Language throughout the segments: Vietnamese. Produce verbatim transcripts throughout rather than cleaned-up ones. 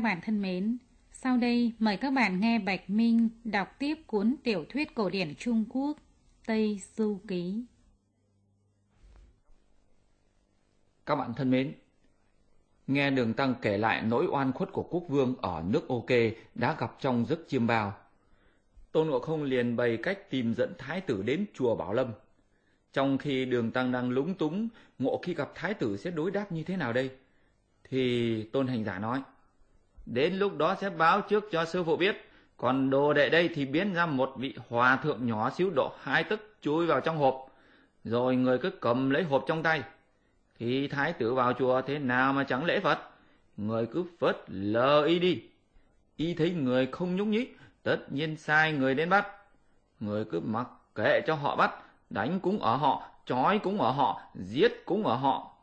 Các bạn thân mến, sau đây mời các bạn nghe Bạch Minh đọc tiếp cuốn tiểu thuyết cổ điển Trung Quốc Tây Du Ký. Các bạn thân mến, nghe Đường Tăng kể lại nỗi oan khuất của quốc vương ở nước ô kê đã gặp trong giấc chiêm bao, Tôn Ngộ Không liền bày cách tìm dẫn thái tử đến chùa Bảo Lâm. Trong khi Đường Tăng đang lúng túng, ngộ khi gặp thái tử sẽ đối đáp như thế nào đây, thì Tôn Hành Giả nói: đến lúc đó sẽ báo trước cho sư phụ biết. Còn đồ đệ đây thì biến ra một vị hòa thượng nhỏ xíu độ hai tấc chui vào trong hộp, rồi người cứ cầm lấy hộp trong tay. Khi thái tử vào chùa thế nào mà chẳng lễ Phật, người cứ phớt lờ y đi. Y thấy người không nhúc nhích, tất nhiên sai người đến bắt. Người cứ mặc kệ cho họ bắt, đánh cũng ở họ, trói cũng ở họ, giết cũng ở họ.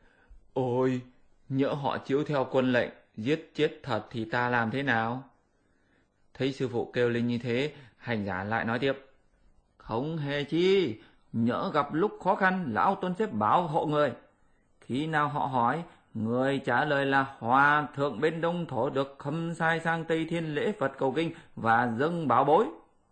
Ôi, nhỡ họ chiếu theo quân lệnh, giết chết thật thì ta làm thế nào? Thấy sư phụ kêu lên như thế, Hành Giả lại nói tiếp: không hề chi, nhỡ gặp lúc khó khăn, lão Tôn sẽ bảo hộ người. Khi nào họ hỏi, người trả lời là hòa thượng bên Đông Thổ được khâm sai sang Tây Thiên lễ Phật cầu kinh và dâng bảo bối.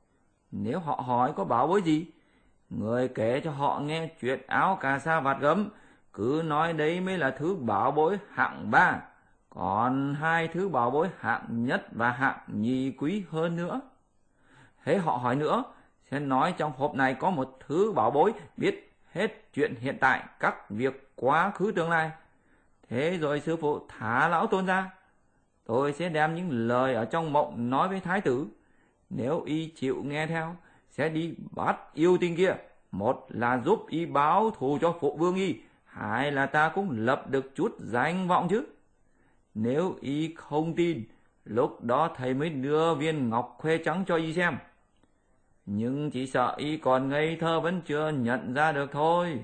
Nếu họ hỏi có bảo bối gì, người kể cho họ nghe chuyện áo cà sa vạt gấm, cứ nói đấy mới là thứ bảo bối hạng ba, còn hai thứ bảo bối hạng nhất và hạng nhì quý hơn nữa. Thế họ hỏi nữa, sẽ nói trong hộp này có một thứ bảo bối biết hết chuyện hiện tại, các việc quá khứ tương lai. Thế rồi sư phụ thả lão Tôn ra, tôi sẽ đem những lời ở trong mộng nói với thái tử. Nếu y chịu nghe theo, sẽ đi bắt yêu tinh kia. Một là giúp y báo thù cho phụ vương y, hai là ta cũng lập được chút danh vọng chứ. Nếu y không tin, lúc đó thầy mới đưa viên ngọc khuê trắng cho y xem. Nhưng chỉ sợ y còn ngây thơ vẫn chưa nhận ra được thôi.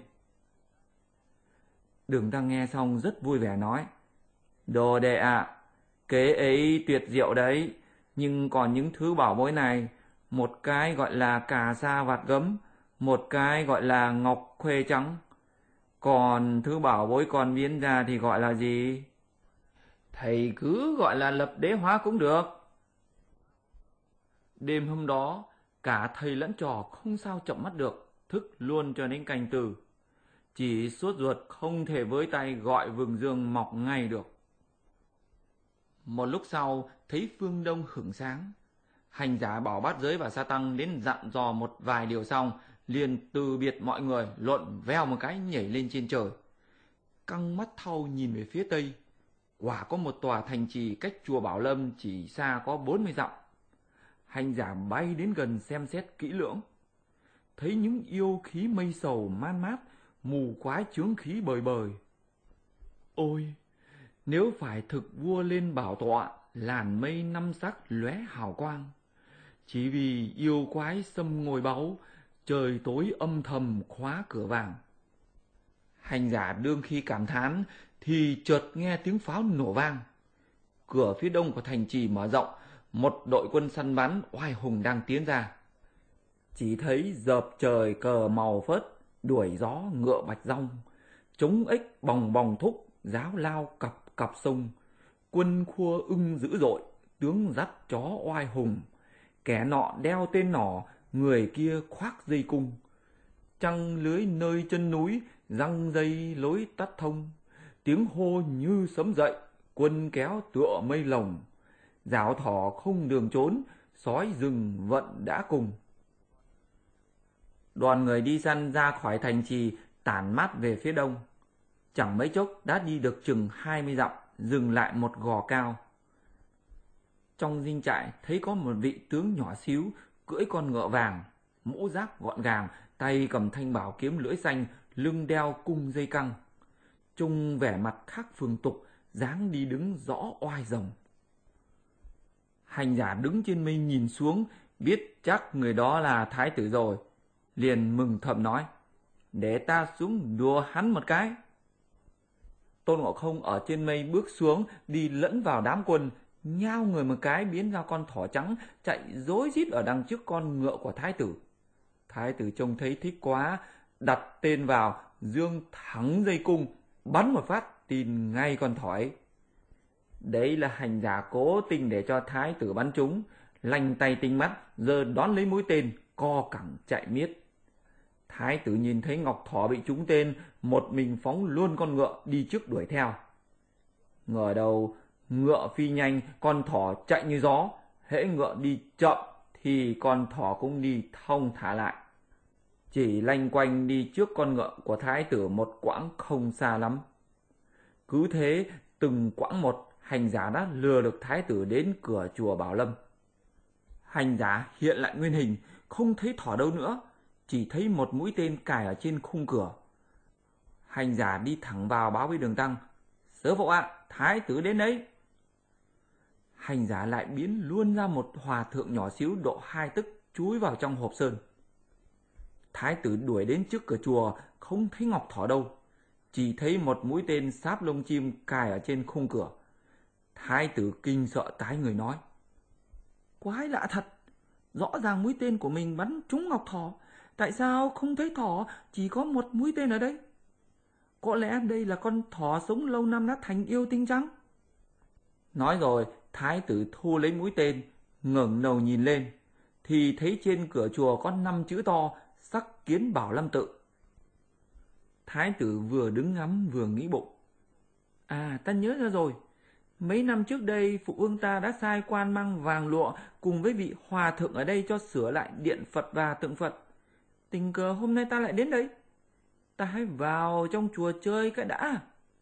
Đường Tăng nghe xong rất vui vẻ nói: đồ đệ ạ, à, kế ấy tuyệt diệu đấy. Nhưng còn những thứ bảo bối này, một cái gọi là cà sa vạt gấm, một cái gọi là ngọc khuê trắng. Còn thứ bảo bối còn biến ra thì gọi là gì? Thầy cứ gọi là lập đế hóa cũng được. Đêm hôm đó, cả thầy lẫn trò không sao chậm mắt được, thức luôn cho đến canh tư. Chỉ sốt ruột không thể với tay gọi vừng dương mọc ngay được. Một lúc sau, thấy phương đông hửng sáng. Hành Giả bảo Bát Giới và Sa Tăng đến dặn dò một vài điều xong, liền từ biệt mọi người, lộn veo một cái nhảy lên trên trời. Căng mắt thau nhìn về phía tây, quả có một tòa thành trì cách chùa Bảo Lâm chỉ xa có bốn mươi dặm. Hành Giả bay đến gần xem xét kỹ lưỡng, thấy những yêu khí mây sầu man mát, mù quái chướng khí bời bời. Ôi, nếu phải thực vua lên bảo tọa, làn mây năm sắc lóe hào quang. Chỉ vì yêu quái xâm ngồi báu, trời tối âm thầm khóa cửa vàng. Hành Giả đương khi cảm thán, thì chợt nghe tiếng pháo nổ vang. Cửa phía đông của thành trì mở rộng, một đội quân săn bắn oai hùng đang tiến ra. Chỉ thấy dợp trời cờ màu phớt, đuổi gió ngựa bạch rong, trống ếch bòng bòng thúc, giáo lao cặp cặp sông. Quân khua ưng dữ dội, tướng dắt chó oai hùng. Kẻ nọ đeo tên nỏ, người kia khoác dây cung. Trăng lưới nơi chân núi, răng dây lối tắt thông. Tiếng hô như sấm dậy, quân kéo tựa mây lồng. Dạo thỏ không đường trốn, sói rừng vận đã cùng. Đoàn người đi săn ra khỏi thành trì, tản mát về phía đông. Chẳng mấy chốc đã đi được chừng hai mươi dặm, dừng lại một gò cao. Trong dinh trại thấy có một vị tướng nhỏ xíu, cưỡi con ngựa vàng, mũ giáp gọn gàng, tay cầm thanh bảo kiếm lưỡi xanh, lưng đeo cung dây căng. Trông vẻ mặt khác phường tục, dáng đi đứng rõ oai rồng. Hành Giả đứng trên mây nhìn xuống, biết chắc người đó là thái tử rồi, liền mừng thầm nói: để ta xuống đùa hắn một cái. Tôn Ngộ Không ở trên mây bước xuống, đi lẫn vào đám quân, nhao người một cái biến ra con thỏ trắng, chạy rối rít ở đằng trước con ngựa của thái tử. Thái tử trông thấy thích quá, đặt tên vào, dương thẳng dây cung, bắn một phát tin ngay con thỏ ấy. Đấy là hành giả cố tình để cho thái tử bắn trúng, lanh tay tinh mắt, giờ đón lấy mũi tên, co cẳng chạy miết. Thái tử nhìn thấy Ngọc Thỏ bị trúng tên, một mình phóng luôn con ngựa đi trước đuổi theo. Ngờ đâu ngựa phi nhanh, con thỏ chạy như gió, hễ ngựa đi chậm thì con thỏ cũng đi thong thả lại. Chỉ lanh quanh đi trước con ngựa của thái tử một quãng không xa lắm. Cứ thế từng quãng một, hành giả đã lừa được thái tử đến cửa chùa Bảo Lâm. Hành giả hiện lại nguyên hình, không thấy thỏ đâu nữa, chỉ thấy một mũi tên cài ở trên khung cửa. Hành giả đi thẳng vào báo với Đường Tăng: "Sư phụ ạ, thái tử đến đấy." Hành giả lại biến luôn ra một hòa thượng nhỏ xíu độ hai tấc chúi vào trong hộp sơn. Thái tử đuổi đến trước cửa chùa, không thấy Ngọc Thỏ đâu, chỉ thấy một mũi tên sáp lông chim cài ở trên khung cửa. Thái tử kinh sợ tái người nói: "Quái lạ thật, rõ ràng mũi tên của mình bắn trúng Ngọc Thỏ, tại sao không thấy thỏ, chỉ có một mũi tên ở đây? Có lẽ đây là con thỏ sống lâu năm đã thành yêu tinh chăng?" Nói rồi, thái tử thu lấy mũi tên, ngẩng đầu nhìn lên, thì thấy trên cửa chùa có năm chữ to: "Sắc kiến Bảo Lâm tự." Thái tử vừa đứng ngắm vừa nghĩ bụng: "À, ta nhớ ra rồi. Mấy năm trước đây, phụ vương ta đã sai quan mang vàng lụa cùng với vị hòa thượng ở đây cho sửa lại điện Phật và tượng Phật. Tình cờ hôm nay ta lại đến đây. Ta hãy vào trong chùa chơi cái đã."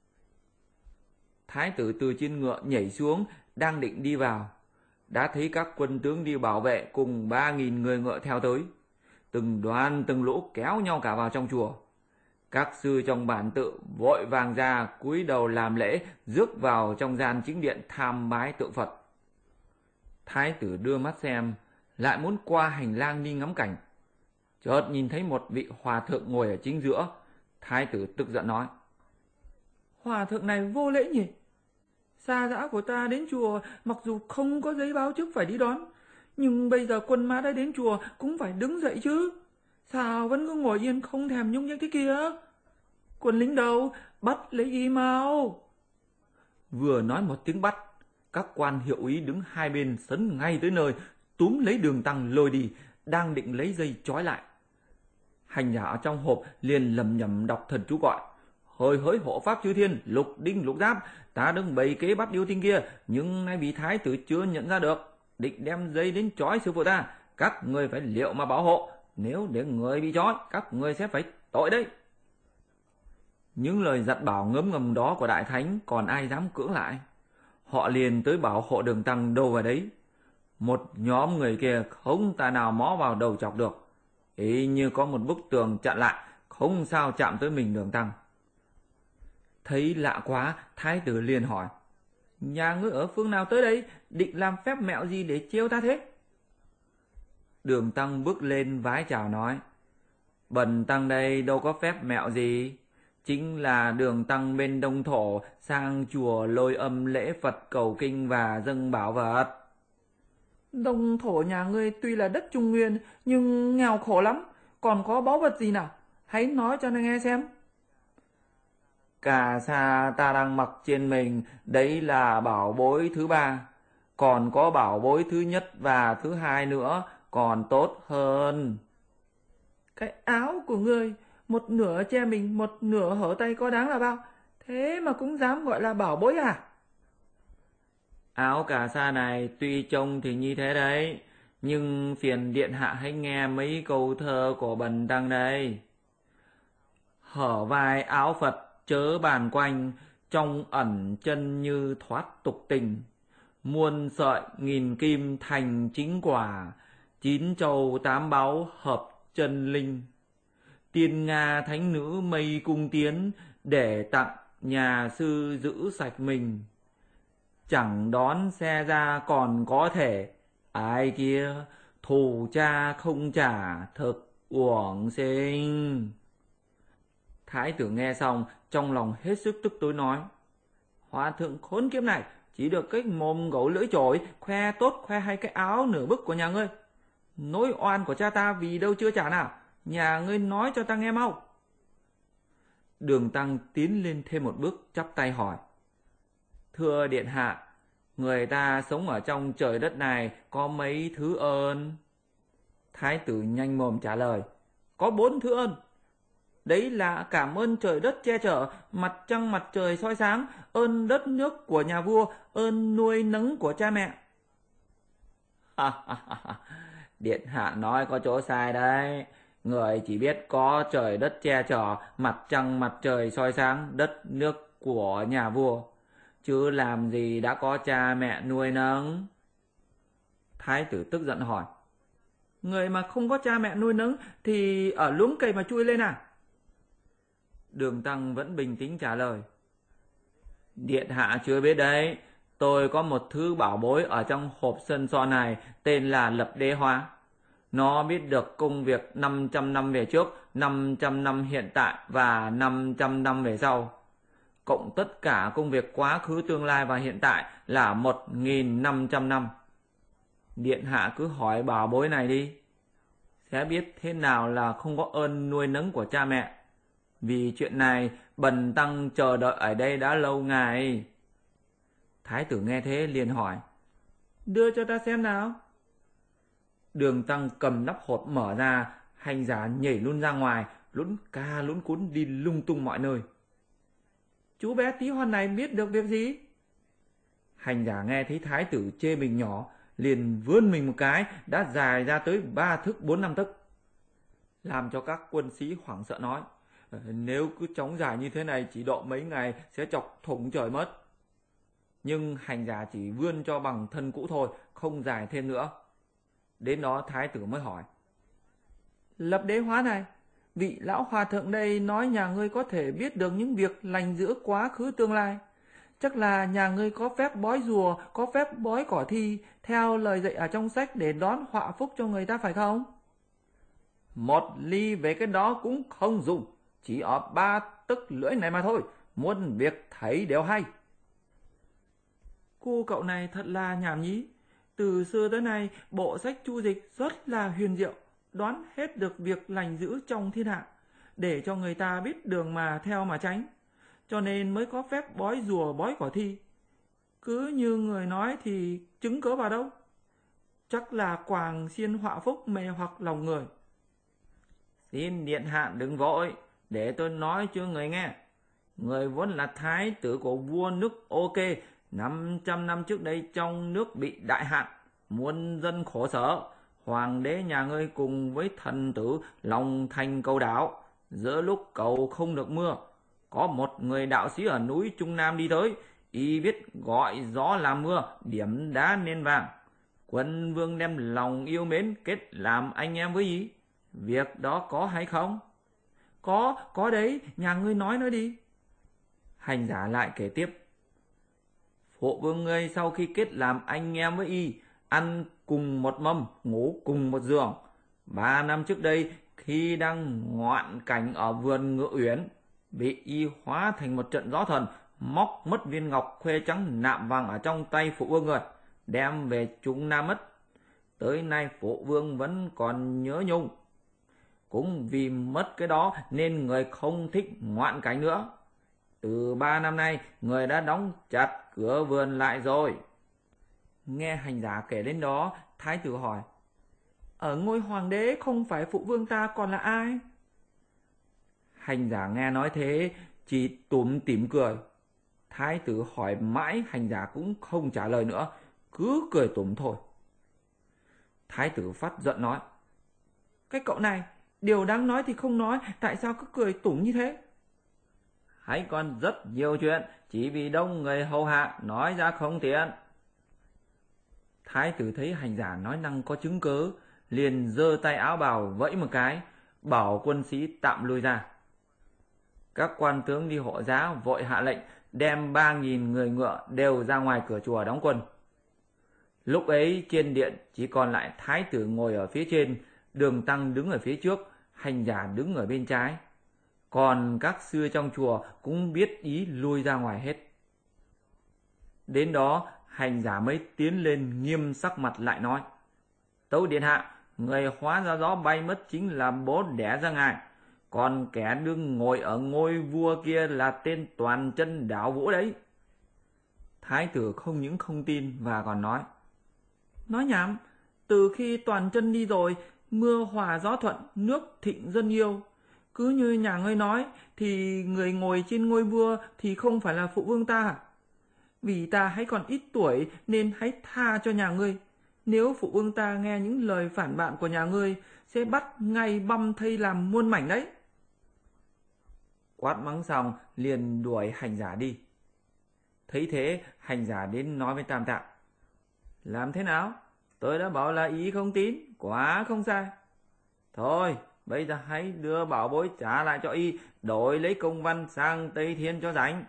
Thái tử từ trên ngựa nhảy xuống, đang định đi vào, đã thấy các quân tướng đi bảo vệ cùng ba nghìn người ngựa theo tới. Từng đoàn từng lũ kéo nhau cả vào trong chùa. Các sư trong bản tự vội vàng ra cúi đầu làm lễ, rước vào trong gian chính điện tham bái tượng Phật. Thái tử đưa mắt xem, lại muốn qua hành lang đi ngắm cảnh. Chợt nhìn thấy một vị hòa thượng ngồi ở chính giữa. Thái tử tức giận nói: "Hòa thượng này vô lễ nhỉ? Xa dã của ta đến chùa, mặc dù không có giấy báo trước phải đi đón, nhưng bây giờ quân mã đã đến chùa cũng phải đứng dậy chứ. Sao vẫn cứ ngồi yên không thèm nhúc nhích thế kia? Quân lính đâu, bắt lấy y mau." Vừa nói một tiếng bắt, các quan hiệu úy đứng hai bên sấn ngay tới nơi, túm lấy Đường Tăng lôi đi, đang định lấy dây trói lại. Hành giả ở trong hộp liền lầm nhầm đọc thần chú gọi: "Hỡi hỡi hộ pháp chư thiên, lục đinh lục giáp, ta đứng bày kế bắt yêu tinh kia, nhưng nay bị thái tử chưa nhận ra được, định đem dây đến trói sư phụ ta. Các người phải liệu mà bảo hộ, nếu để người bị trói, các người sẽ phải tội đấy." Những lời dặn bảo ngấm ngầm đó của Đại Thánh còn ai dám cưỡng lại. Họ liền tới bảo hộ Đường Tăng đâu vào đấy. Một nhóm người kia không tài nào mó vào đầu chọc được, y như có một bức tường chặn lại, không sao chạm tới mình Đường Tăng. Thấy lạ quá, thái tử liền hỏi: "Nhà ngươi ở phương nào tới đây, định làm phép mẹo gì để trêu ta thế?" Đường Tăng bước lên vái chào nói: "Bần tăng đây đâu có phép mẹo gì, chính là Đường Tăng bên Đông Thổ sang chùa Lôi Âm lễ Phật cầu kinh và dâng bảo vật." "Đông Thổ nhà ngươi tuy là đất Trung Nguyên, nhưng nghèo khổ lắm, còn có báu vật gì nào? Hãy nói cho nghe xem." "Cà sa ta đang mặc trên mình, đấy là bảo bối thứ ba. Còn có bảo bối thứ nhất và thứ hai nữa, còn tốt hơn." "Cái áo của ngươi, một nửa che mình, một nửa hở tay có đáng là bao? Thế mà cũng dám gọi là bảo bối à?" "Áo cà sa này tuy trông thì như thế đấy, nhưng phiền điện hạ hãy nghe mấy câu thơ của bần tăng đây. Hở vai áo Phật chớ bàn quanh, trong ẩn chân như thoát tục tình. Muôn sợi nghìn kim thành chính quả, chín châu tám báu hợp chân linh. Tiên Nga thánh nữ mây cung tiến, để tặng nhà sư giữ sạch mình. Chẳng đón xe ra còn có thể, ai kia thù cha không trả, thực uổng sinh." Thái tử nghe xong, trong lòng hết sức tức tối nói: "Hòa thượng khốn kiếp này, chỉ được cái mồm gấu lưỡi chổi, khoe tốt khoe hay cái áo nửa bức của nhà ngươi. Nỗi oan của cha ta vì đâu chưa trả nào, nhà ngươi nói cho ta nghe mau." Đường Tăng tiến lên thêm một bước, chắp tay hỏi: "Thưa điện hạ, Người ta sống ở trong trời đất này có mấy thứ ơn? Thái tử nhanh mồm trả lời. Có bốn thứ ơn. Đấy là cảm ơn trời đất che chở, mặt trăng mặt trời soi sáng, ơn đất nước của nhà vua, ơn nuôi nấng của cha mẹ. Điện hạ nói có chỗ sai đấy. Người chỉ biết có trời đất che chở, mặt trăng mặt trời soi sáng, đất nước của nhà vua, chứ làm gì đã có cha mẹ nuôi nấng. Thái tử tức giận hỏi. Người mà không có cha mẹ nuôi nấng thì ở luống cây mà chui lên à? Đường Tăng vẫn bình tĩnh trả lời. Điện hạ chưa biết đấy, tôi có một thứ bảo bối ở trong hộp sân son này tên là Lập Đế Hóa. Nó biết được công việc năm trăm năm về trước, năm trăm năm hiện tại và năm trăm năm về sau. Cộng tất cả công việc quá khứ, tương lai và hiện tại là một nghìn năm trăm năm. Điện hạ cứ hỏi bảo bối này đi, sẽ biết thế nào là không có ơn nuôi nấng của cha mẹ. Vì chuyện này bần tăng chờ đợi ở đây đã lâu ngày. Thái tử nghe thế liền hỏi. Đưa cho ta xem nào. Đường Tăng cầm nắp hộp mở ra, hành giả nhảy luôn ra ngoài, lún ca lún cún đi lung tung mọi nơi. Chú bé tí hon này biết được việc gì? Hành giả nghe thấy thái tử chê mình nhỏ, liền vươn mình một cái, đã dài ra tới ba thước bốn năm tấc. Làm cho các quân sĩ hoảng sợ nói, nếu cứ chóng dài như thế này chỉ độ mấy ngày sẽ chọc thủng trời mất. Nhưng hành giả chỉ vươn cho bằng thân cũ thôi, không dài thêm nữa. Đến đó thái tử mới hỏi. Lập Đế Hóa này, vị lão hòa thượng đây nói nhà ngươi có thể biết được những việc lành giữa quá khứ tương lai. Chắc là nhà ngươi có phép bói rùa, có phép bói cỏ thi, theo lời dạy ở trong sách để đón họa phúc cho người ta phải không? Một ly về cái đó cũng không dùng, chỉ ở ba tấc lưỡi này mà thôi, muôn việc thấy đều hay. Cô cậu này thật là nhảm nhí. Từ xưa tới nay, bộ sách Chu Dịch rất là huyền diệu, đoán hết được việc lành dữ trong thiên hạ, để cho người ta biết đường mà theo mà tránh. Cho nên mới có phép bói rùa bói cỏ thi. Cứ như người nói thì chứng cớ vào đâu? Chắc là quàng xiên họa phúc mê hoặc lòng người. Xin điện hạ đừng vội, để tôi nói cho người nghe. Người vốn là thái tử của vua nước OK. Năm trăm năm trước đây trong nước bị đại hạn, muôn dân khổ sở. Hoàng đế nhà ngươi cùng với thần tử lòng thành cầu đảo. Giữa lúc cầu không được mưa, có một người đạo sĩ ở núi Trung Nam đi tới. Y biết gọi gió làm mưa, điểm đá nên vàng. Quân vương đem lòng yêu mến kết làm anh em với Y. Việc đó có hay không? Có, có đấy, nhà ngươi nói nói đi. Hành giả lại kể tiếp. Phụ vương ngươi sau khi kết làm anh em với Y, ăn cùng một mâm, ngủ cùng một giường. Ba năm trước đây, khi đang ngoạn cảnh ở vườn Ngự Uyển, bị Y hóa thành một trận gió thần, móc mất viên ngọc khuê trắng nạm vàng ở trong tay phụ vương người, đem về Trung Nam mất. Tới nay phụ vương vẫn còn nhớ nhung. Cũng vì mất cái đó nên người không thích ngoạn cảnh nữa. Từ ba năm nay, người đã đóng chặt cửa vườn lại rồi. Nghe hành giả kể đến đó, thái tử hỏi. Ở ngôi hoàng đế không phải phụ vương ta còn là ai? Hành giả nghe nói thế, chỉ túm tỉm cười. Thái tử hỏi mãi hành giả cũng không trả lời nữa, cứ cười túm thôi. Thái tử phát giận nói. Cái cậu này, điều đáng nói thì không nói, tại sao cứ cười tủm như thế? Hãy còn rất nhiều chuyện, chỉ vì đông người hầu hạ nói ra không tiện. Thái tử thấy hành giả nói năng có chứng cớ, liền giơ tay áo bào vẫy một cái, bảo quân sĩ tạm lui ra. Các quan tướng đi hộ giá vội hạ lệnh đem ba nghìn người ngựa đều ra ngoài cửa chùa đóng quân. Lúc ấy trên điện chỉ còn lại thái tử ngồi ở phía trên, Đường Tăng đứng ở phía trước, hành giả đứng ở bên trái. Còn các sư trong chùa cũng biết ý lui ra ngoài hết. Đến đó hành giả mới tiến lên nghiêm sắc mặt lại nói. Tấu điện hạ, người hóa ra gió bay mất chính là bố đẻ ra ngài. Còn kẻ đương ngồi ở ngôi vua kia là tên toàn chân đảo vũ đấy. Thái tử không những không tin và còn nói: Nói nhảm, từ khi Toàn Chân đi rồi, mưa hòa gió thuận, nước thịnh dân yêu. Cứ như nhà ngươi nói, thì người ngồi trên ngôi vua thì không phải là phụ vương ta. Vì ta hãy còn ít tuổi nên hãy tha cho nhà ngươi. Nếu phụ vương ta nghe những lời phản bạn của nhà ngươi, sẽ bắt ngay băm thây làm muôn mảnh đấy. Quát mắng xong liền đuổi hành giả đi. Thấy thế, hành giả đến nói với Tam Tạng: Làm thế nào? Tôi đã bảo là ý không tín, quá không sai. Thôi, bây giờ hãy đưa bảo bối trả lại cho y, đổi lấy công văn sang Tây Thiên cho rảnh.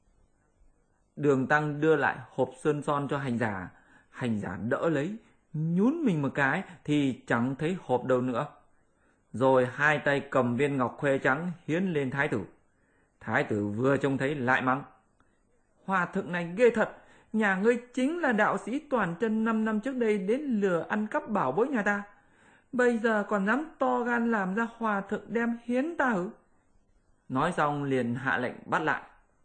Đường Tăng đưa lại hộp sơn son cho hành giả. Hành giả đỡ lấy, nhún mình một cái thì chẳng thấy hộp đâu nữa. Rồi hai tay cầm viên ngọc khuê trắng hiến lên thái tử. Thái tử vừa trông thấy lại mắng: Hòa thượng này ghê thật, nhà ngươi chính là đạo sĩ Toàn Chân năm năm trước đây đến lừa ăn cắp bảo bối nhà ta. Bây giờ còn dám to gan làm ra hòa thượng đem hiến ta hử? Nói xong liền hạ lệnh bắt lại.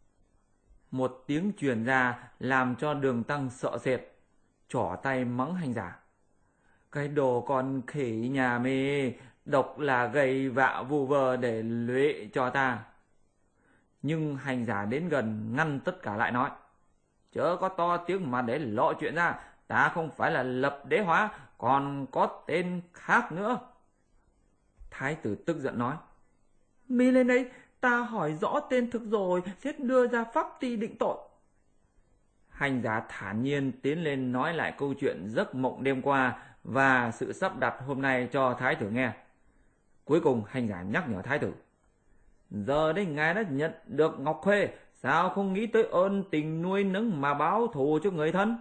Một tiếng truyền ra làm cho Đường Tăng sợ sệt, trỏ tay mắng hành giả: Cái đồ con khỉ nhà mê, độc là gây vạ vu vơ để lụy cho ta. Nhưng hành giả đến gần ngăn tất cả lại, nói: Chớ có to tiếng mà để lộ chuyện ra, ta không phải là Lập Đế Hóa, còn có tên khác nữa. Thái tử tức giận nói: Mi lên đây, ta hỏi rõ tên thực rồi sẽ đưa ra pháp ty định tội. Hành giả thản nhiên tiến lên nói lại câu chuyện giấc mộng đêm qua và sự sắp đặt hôm nay cho thái tử nghe. Cuối cùng hành giả nhắc nhở thái tử: Giờ đây ngài đã nhận được ngọc khuê, sao không nghĩ tới ơn tình nuôi nấng mà báo thù cho người thân?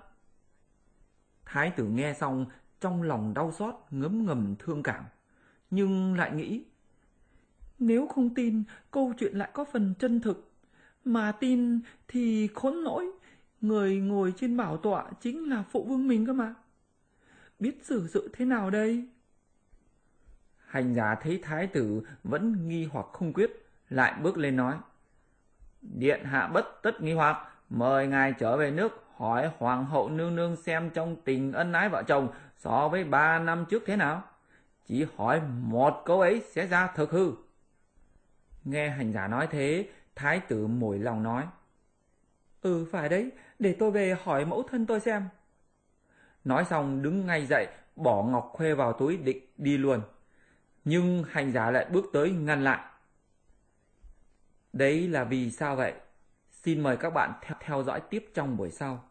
Thái tử nghe xong trong lòng đau xót, ngấm ngầm thương cảm, nhưng lại nghĩ: Nếu không tin, câu chuyện lại có phần chân thực, mà tin thì khốn nỗi, người ngồi trên bảo tọa chính là phụ vương mình cơ mà. Biết xử sự thế nào đây? Hành giả thấy thái tử vẫn nghi hoặc không quyết, lại bước lên nói: Điện hạ bất tất nghi hoặc, mời ngài trở về nước hỏi hoàng hậu nương nương xem trong tình ân ái vợ chồng so với ba năm trước thế nào. Chỉ hỏi một câu ấy sẽ ra thực hư. Nghe hành giả nói thế, thái tử mủi lòng nói: Ừ phải đấy, để tôi về hỏi mẫu thân tôi xem. Nói xong đứng ngay dậy, bỏ ngọc khuê vào túi định đi luôn. Nhưng hành giả lại bước tới ngăn lại. Đấy là vì sao vậy? Xin mời các bạn theo, theo dõi tiếp trong buổi sau.